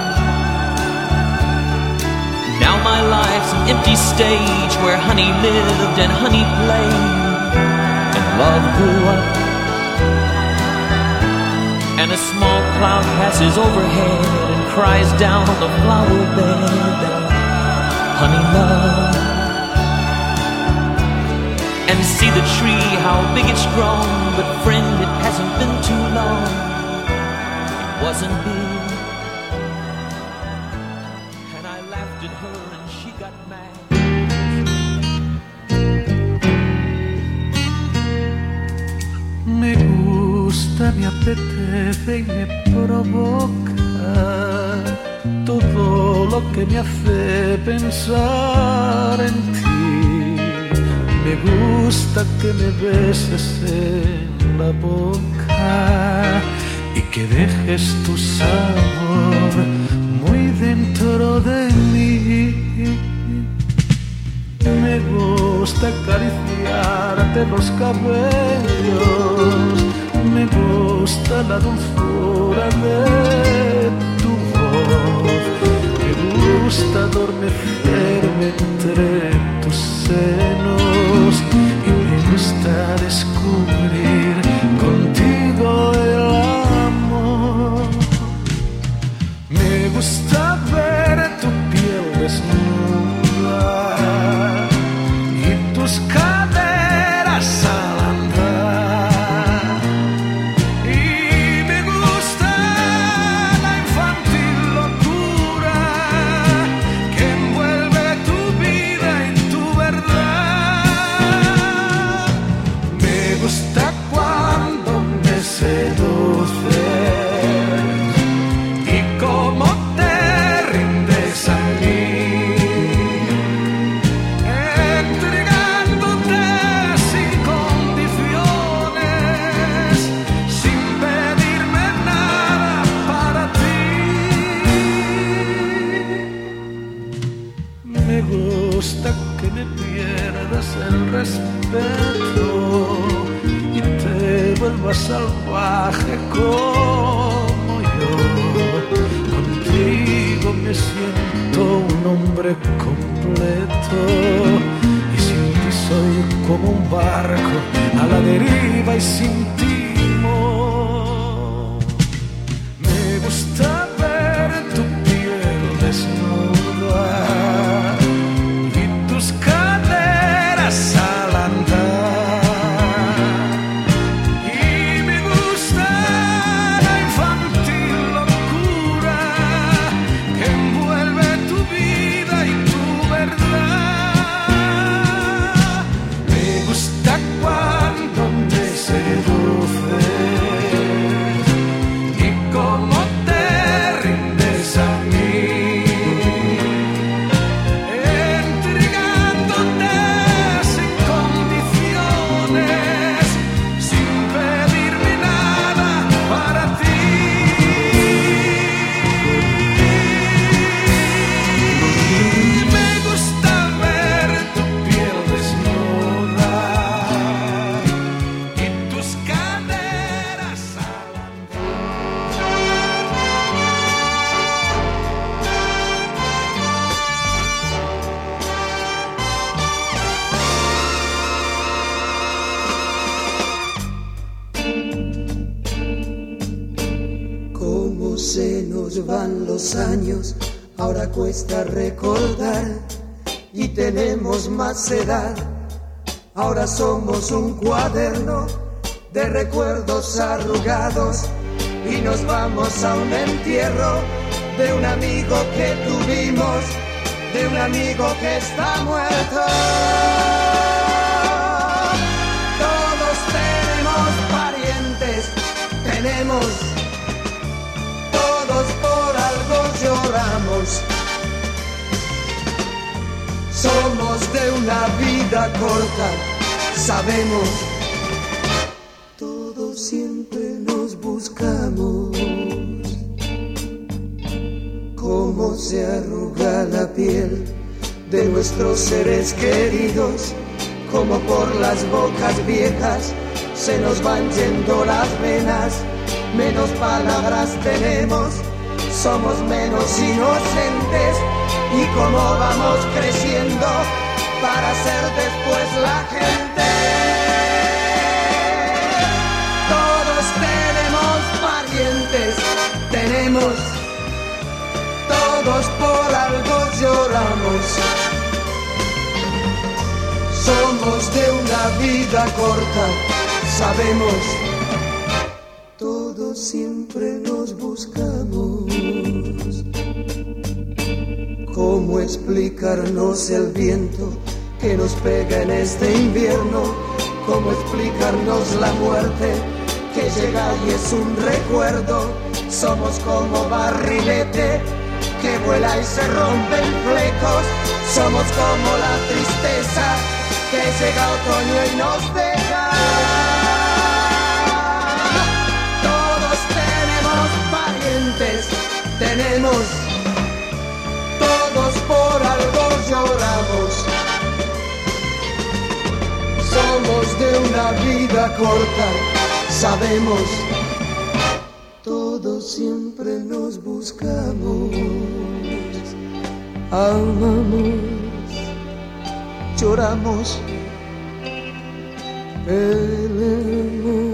Now my life's an empty stage where honey lived and honey played, and love grew up. And a small cloud passes overhead and cries down on the flower bed, honey love. And see the tree, how big it's grown, but friend, it hasn't been too long, it wasn't big. And I laughed at her and she got mad. Me gusta, me apetece y me provoca todo lo que me hace pensar en ti. Me gusta que me beses en la boca y que dejes tu sabor muy dentro de mí. Me gusta acariciarte los cabellos, me gusta la dulzura de tu voz, me gusta adormecerme entre tus senos y me gusta descubrir contigo el amor. Me gusta ver tu piel desnuda y tus caderas al andar, y me gusta la infantil locura que envuelve tu vida y tu verdad. Me gusta cuando me seduces y cómo te rindes a mí, entregándote sin condiciones, sin pedirme nada para ti. Me gusta que me pierdas el respeto y te vuelvas salvaje como yo. Contigo me siento un hombre completo y sin ti soy como un barco a la deriva y sin timón. Me gusta ver tu piel desnuda y tus caderas al andar, y me gusta la infantil locura que envuelve tu vida y tu verdad. Me gusta cuando me seduces Se nos van los años, ahora cuesta recordar y tenemos más edad. Ahora somos un cuaderno de recuerdos arrugados y nos vamos a un entierro de un amigo que tuvimos, de un amigo que está muerto. Todos tenemos parientes, tenemos, todos por algo lloramos. Somos de una vida corta, sabemos, todos siempre nos buscamos. Cómo se arruga la piel de nuestros seres queridos, como por las bocas viejas se nos van yendo las venas. Menos palabras tenemos, somos menos inocentes. Y cómo vamos creciendo para ser después la gente. Todos tenemos parientes, tenemos, todos por algo lloramos. Somos de una vida corta, sabemos, todos siempre nos buscamos. ¿Cómo explicarnos el viento que nos pega en este invierno? ¿Cómo explicarnos la muerte que llega y es un recuerdo? Somos como barrilete que vuela y se rompen flecos. Somos como la tristeza que llega otoño y nos deja. Todos tenemos parientes, tenemos, todos por algo lloramos. Somos de una vida corta, sabemos, todos siempre nos buscamos. Amamos, lloramos, peleamos.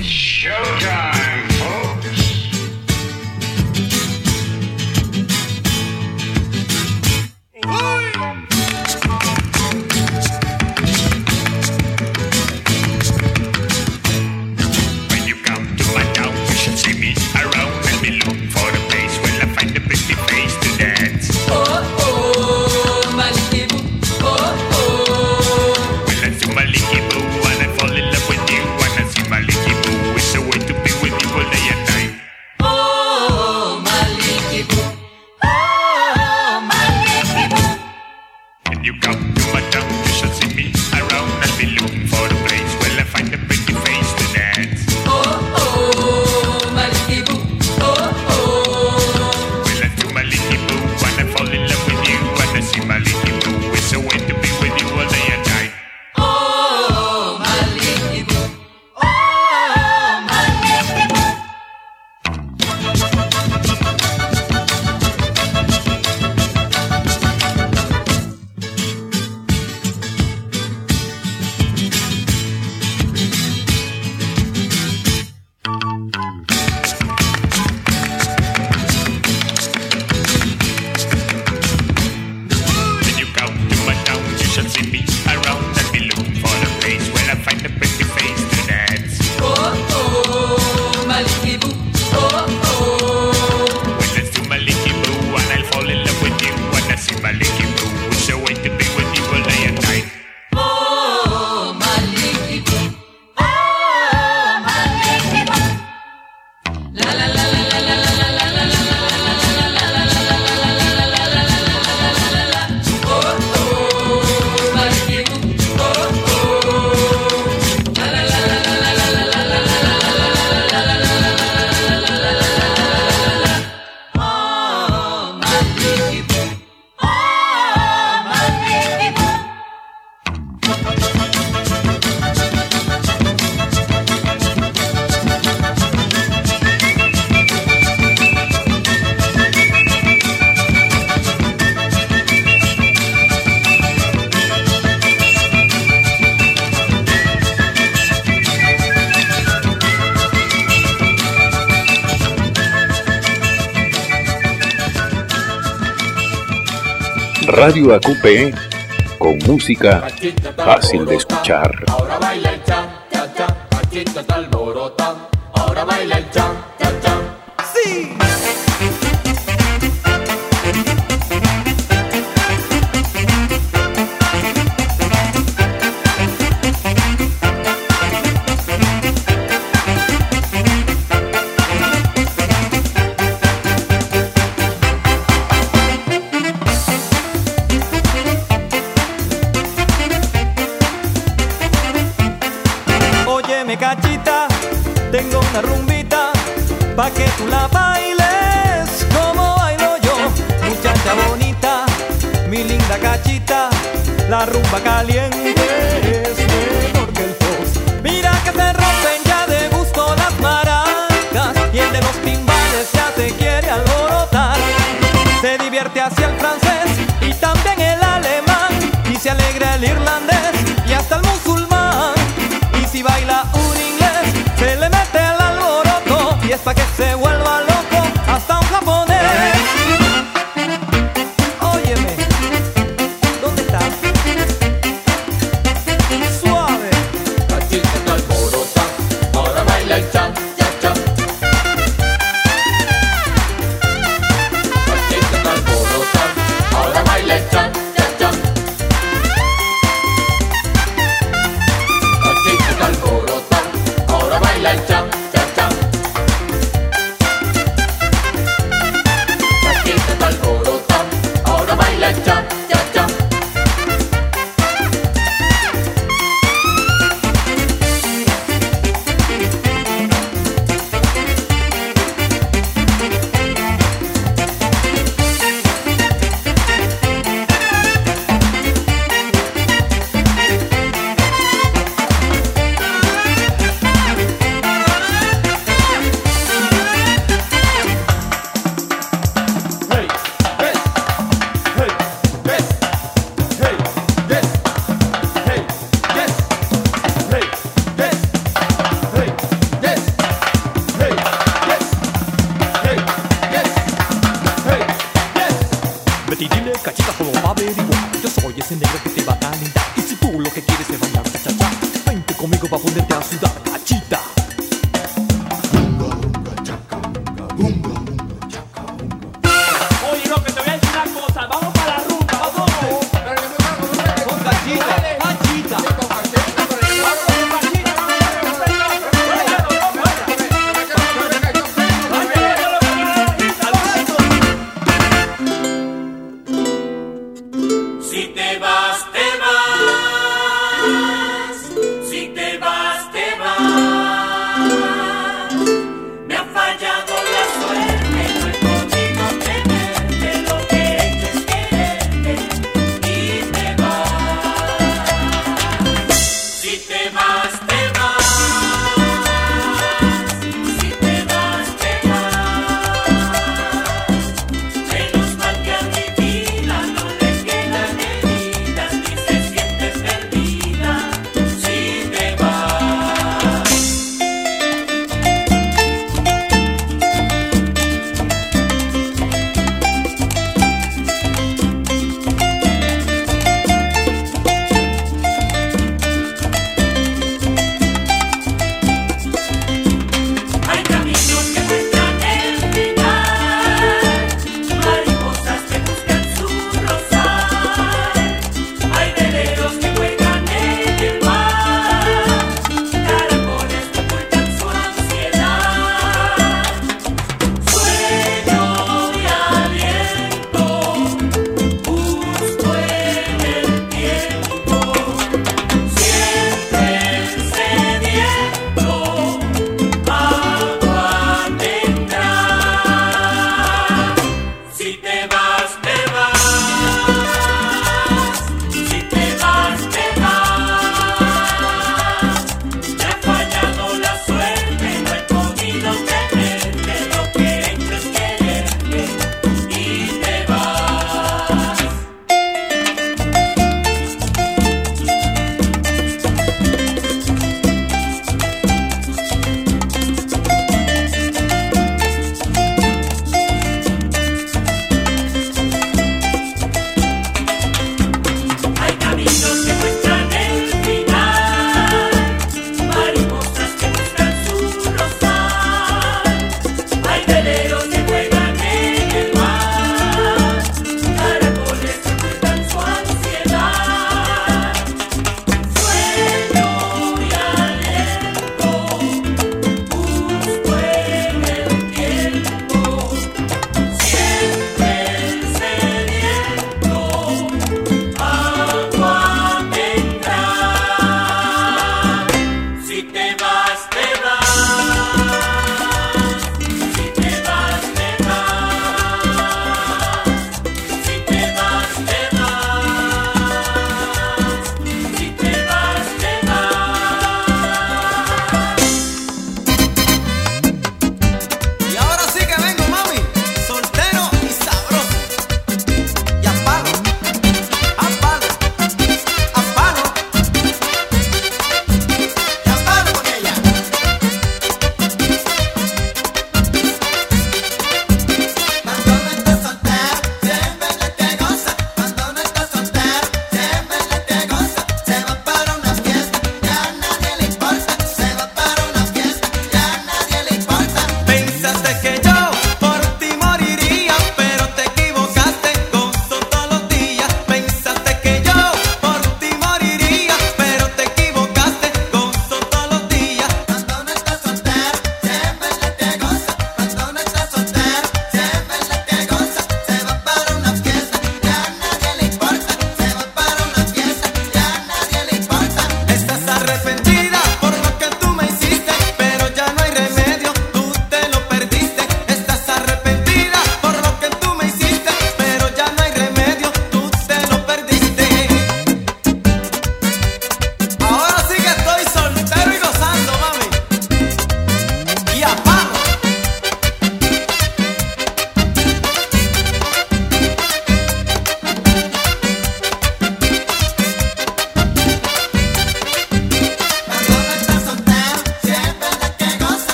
showtime, folks. When you come to my town, you should see me around and be looking for a place where I find a pretty face to dance. Oh, oh, Maliki Boo. Oh, oh. When I see Maliki Boo and I fall in love with you, when I see Maliki Boo, it's a way to be with you all day and night. Oh, Maliki Boo. Oh, Maliki Boo. When you come to my town, you should see me around and be looking for a place where I find a pretty face to dance. Oh, oh, Maliki Boo. Oh, oh. When I see Maliki Boo and I fall in love with you, when I see Maliki Boo, it's a way to be with you all day and night. Oh, Maliki Boo. Oh, Maliki Boo. When you come to my town, you shall see me around and be looking for a place where I find a pretty face to dance. Oh, oh, Maliki Boo. Oh, oh. When I see Maliki Boo and I'll fall in love with you, when I see Maliki Boo, it's a way to be with you all day and night. Oh, Maliki Boo. Oh, Maliki Boo. La la la la la la la la la la la la la la la la. Oh, oh, Maliki Boo. Oh, oh. La la la la la la la la la la la. Oh, Maliki Boo. Oh, Maliki Boo. Radio AQP con música fácil de escuchar. Ahora baila el chan, chan, chan, Pachito está alborotado. Ahora baila el chan, chan, chan. Sí. Óyeme, cachita, tengo una rumbita pa' que tú la bailes como bailo yo. Muchacha bonita, mi linda cachita, la rumba caliente es mejor que el fox. Mira que se rompen ya de gusto las maracas y el de los timbales ya se quiere alborotar. Se divierte hacia el francés y también el alemán, y se alegra el irlandés y hasta el musulmán. Y si baila un inglés, se le mete el alboroto, y es pa' que se vuelva loco hasta un japonés. Óyeme, ¿dónde estás? Suave. Pachito está alborotado. Ahora baila el chan, chan, chan. Pachito está alborotado. Ahora baila el chan, chan, chan. Pachito está alborotado. Ahora baila el chan, chan, chan. conmigo pa' ponerte a sudar, cachita. Oye, loco, te voy a decir una cosa. Vamos para la rumba, vamos. Con cachita, cachita. Si te vas, te vas. Si te vas, te vas. Me ha fallado la suerte, no he podido tenerte. Lo que he hecho es quererte y te vas. Si te vas, te vas. Si te vas, te vas. Menos mal que a mi vida no le quedan heridas ni se sientes perdida. Si te vas.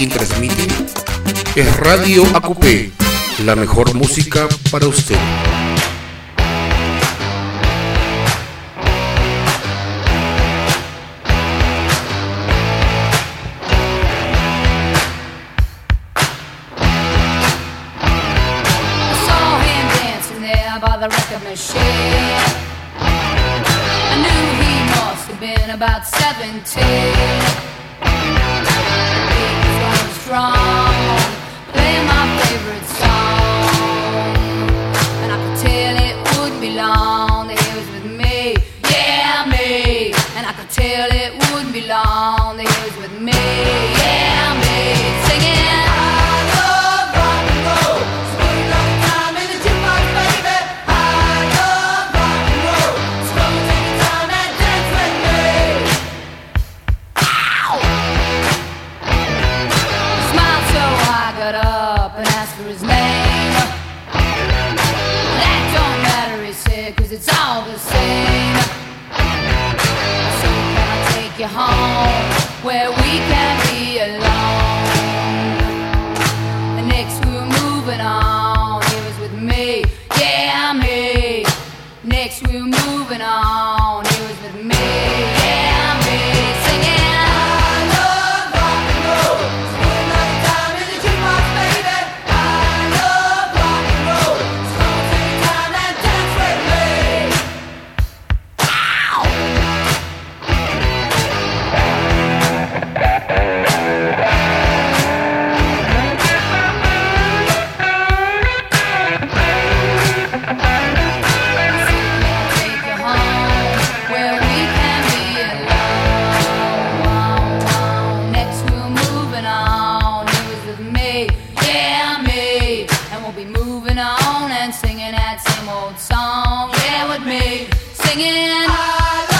quien transmite es Radio AQP, la mejor música para usted. By the record machine, I knew he must have been about 17. He was going strong, playing my favorite song, and I could tell it wouldn't be long that he was with me, yeah me. And I could tell it wouldn't be long that he was with me, yeah me. Singing. It's all the same. So can I take you home where we can be alone? And next we were moving on. He was with me, yeah me. Next we were moving on. He was with me, yeah me. Singing. Singing that same old song, yeah, with me, singing.